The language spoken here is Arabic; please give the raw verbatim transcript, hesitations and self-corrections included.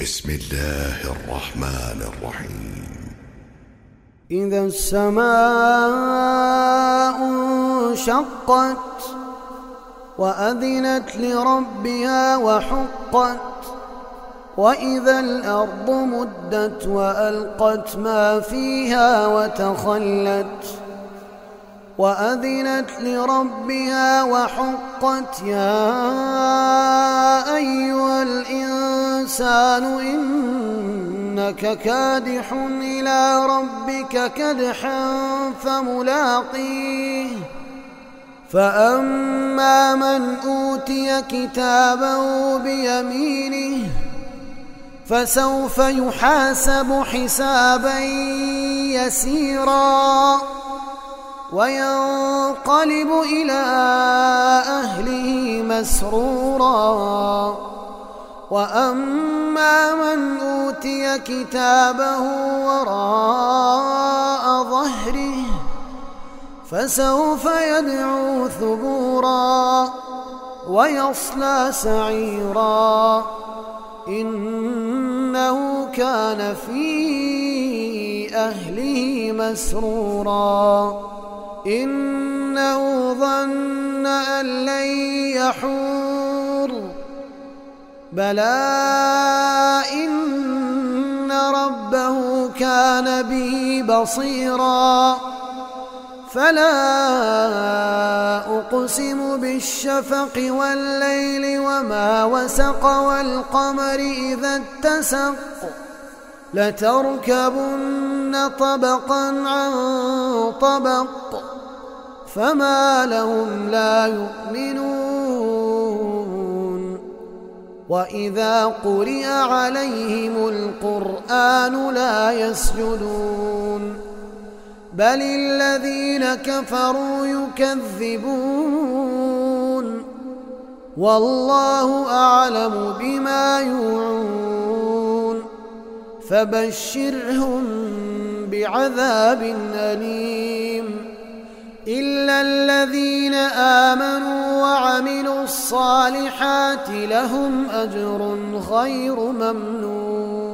بسم الله الرحمن الرحيم. إذا السماء انشقت وأذنت لربها وحقت وإذا الأرض مدت وألقت ما فيها وتخلت وأذنت لربها وحقت يا أيها الإنسان إنك كادح إلى ربك كدحا فملاقيه فأما من أوتي كتابه بيمينه فسوف يحاسب حسابا يسيرا وينقلب إلى أهله مسرورا وأما من أوتي كتابه وراء ظهره فسوف يدعو ثبورا ويصلى سعيرا إنه كان في أهله مسرورا إنه ظن أن لن يحور بلى إن ربه كان به بصيرا فلا أقسم بالشفق والليل وما وسق والقمر إذا اتسق لتركبن طبقا عن طبق فما لهم لا يؤمنون وإذا قرئ عليهم القرآن لا يسجدون بل الذين كفروا يكذبون والله أعلم بما يوعون فبشرهم بعذاب أليم إلا الذين آمنوا وعملوا الصالحات لهم أجر غير ممنون.